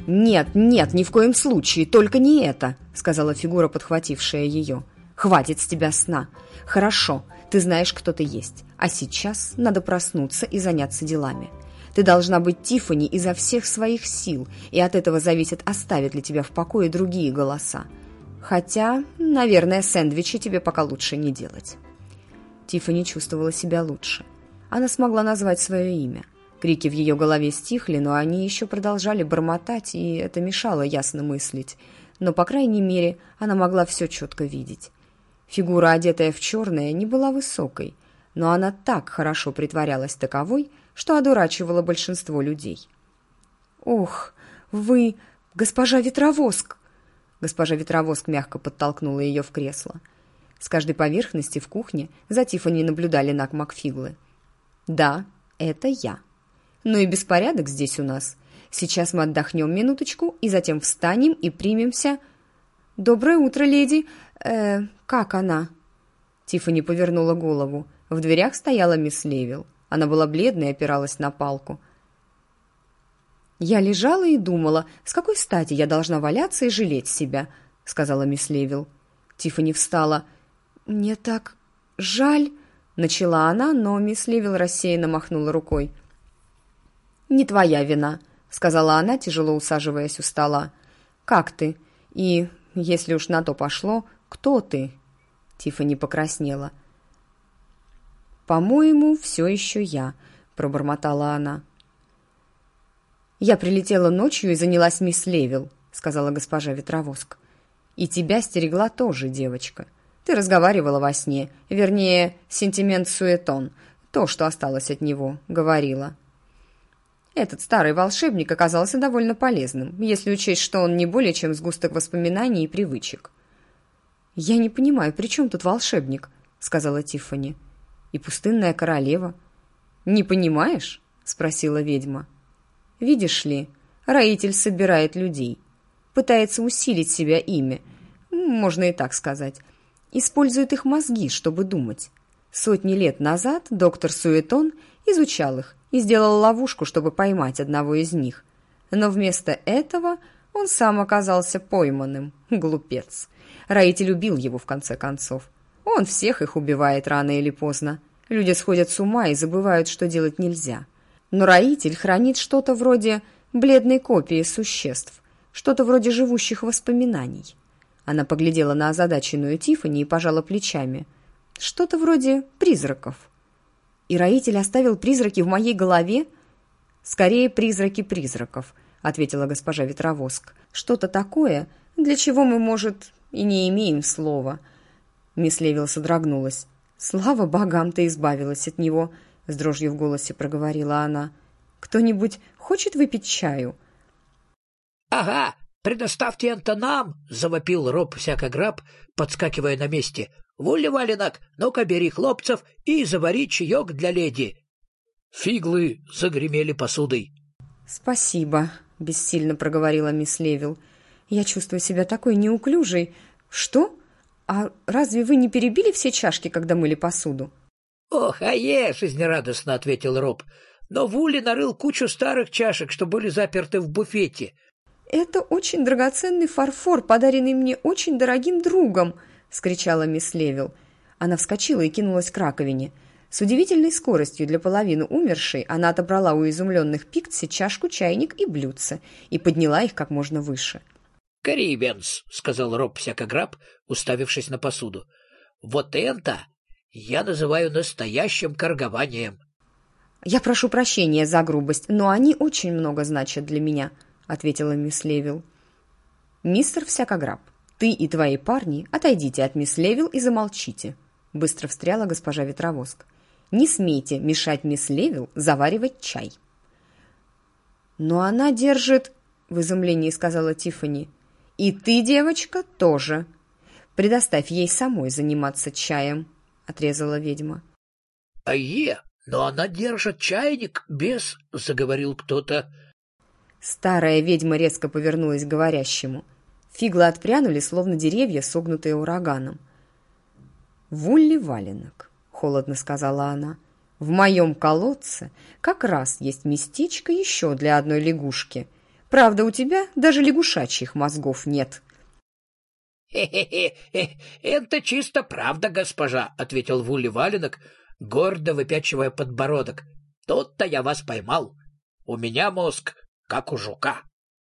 «Нет, нет, ни в коем случае, только не это», — сказала фигура, подхватившая ее. «Хватит с тебя сна. Хорошо, ты знаешь, кто ты есть. А сейчас надо проснуться и заняться делами. Ты должна быть Тиффани изо всех своих сил, и от этого зависит, оставят ли тебя в покое другие голоса. Хотя, наверное, сэндвичи тебе пока лучше не делать». Тиффани чувствовала себя лучше. Она смогла назвать свое имя. Крики в ее голове стихли, но они еще продолжали бормотать, и это мешало ясно мыслить. Но, по крайней мере, она могла все четко видеть. Фигура, одетая в черное, не была высокой, но она так хорошо притворялась таковой, что одурачивала большинство людей. «Ох, вы, госпожа Ветровоск!» Госпожа Ветровоск мягко подтолкнула ее в кресло. С каждой поверхности в кухне за Тиффани наблюдали Нак Макфиглы. «Да, это я. Ну и беспорядок здесь у нас. Сейчас мы отдохнем минуточку и затем встанем и примемся...» «Доброе утро, леди. Как она?» Тиффани повернула голову. В дверях стояла мисс Левил. Она была бледной и опиралась на палку. «Я лежала и думала, с какой стати я должна валяться и жалеть себя», — сказала мисс Левил. Тиффани встала. «Мне так жаль», — начала она, но мисс Левил рассеянно махнула рукой. «Не твоя вина», — сказала она, тяжело усаживаясь у стола. «Как ты? И, если уж на то пошло, кто ты?» Тиффани покраснела. «По-моему, все еще я», — пробормотала она. «Я прилетела ночью и занялась мисс Левил», — сказала госпожа Ветровоск. «И тебя стерегла тоже девочка. Ты разговаривала во сне, вернее, сентимент-суетон, то, что осталось от него, говорила». Этот старый волшебник оказался довольно полезным, если учесть, что он не более чем сгусток воспоминаний и привычек. «Я не понимаю, при чем тут волшебник?» — сказала Тиффани. «И пустынная королева». «Не понимаешь?» — спросила ведьма. «Видишь ли, Раитель собирает людей, пытается усилить себя ими, можно и так сказать, использует их мозги, чтобы думать. Сотни лет назад доктор Суетон изучал их и сделал ловушку, чтобы поймать одного из них. Но вместо этого он сам оказался пойманным. Глупец. Раитель убил его, в конце концов. Он всех их убивает рано или поздно. Люди сходят с ума и забывают, что делать нельзя. Но Раитель хранит что-то вроде бледной копии существ, что-то вроде живущих воспоминаний. Она поглядела на озадаченную Тиффани и пожала плечами. Что-то вроде призраков. «И Раитель оставил призраки в моей голове?» «Скорее, призраки призраков», — ответила госпожа Ветровоск. «Что-то такое, для чего мы, может, и не имеем слова». Мисс Левил содрогнулась. «Слава богам, ты избавилась от него», — с дрожью в голосе проговорила она. «Кто-нибудь хочет выпить чаю?» «Ага, предоставьте это нам!» — завопил Роб Всякограб, подскакивая на месте. «Вулли, Валенок, ну-ка бери хлопцев и завари чаек для леди!» Фиглы загремели посудой. «Спасибо», — бессильно проговорила мисс Левил. «Я чувствую себя такой неуклюжей. Что? А разве вы не перебили все чашки, когда мыли посуду?» «Ох, жизнерадостно ответил Роб. «Но Вулли нарыл кучу старых чашек, что были заперты в буфете». «Это очень драгоценный фарфор, подаренный мне очень дорогим другом», — вскричала мисс Левил. Она вскочила и кинулась к раковине. С удивительной скоростью для половины умершей она отобрала у изумленных Пикси чашку, чайник и блюдце и подняла их как можно выше. «Карибенс», — сказал Роб Всякограб, уставившись на посуду. «Вот это я называю настоящим коргованием». «Я прошу прощения за грубость, но они очень много значат для меня», — ответила мисс Левил. «Мистер Всякограб, ты и твои парни отойдите от мисс Левил и замолчите», — быстро встряла госпожа Ветровоск. «Не смейте мешать мисс Левил заваривать чай». «Но она держит...» — в изумлении сказала Тиффани. «И ты, девочка, тоже. Предоставь ей самой заниматься чаем», — отрезала ведьма. Но она держит чайник без...» — заговорил кто-то. Старая ведьма резко повернулась к говорящему. Фиглы отпрянули, словно деревья, согнутые ураганом. «Вулли Валенок», — холодно сказала она, — «в моем колодце как раз есть местечко еще для одной лягушки. Правда, у тебя даже лягушачьих мозгов нет». «Хе-хе-хе, это чисто правда, госпожа», — ответил Вулли Валенок, гордо выпячивая подбородок. «Тут-то я вас поймал. У меня мозг, как у жука».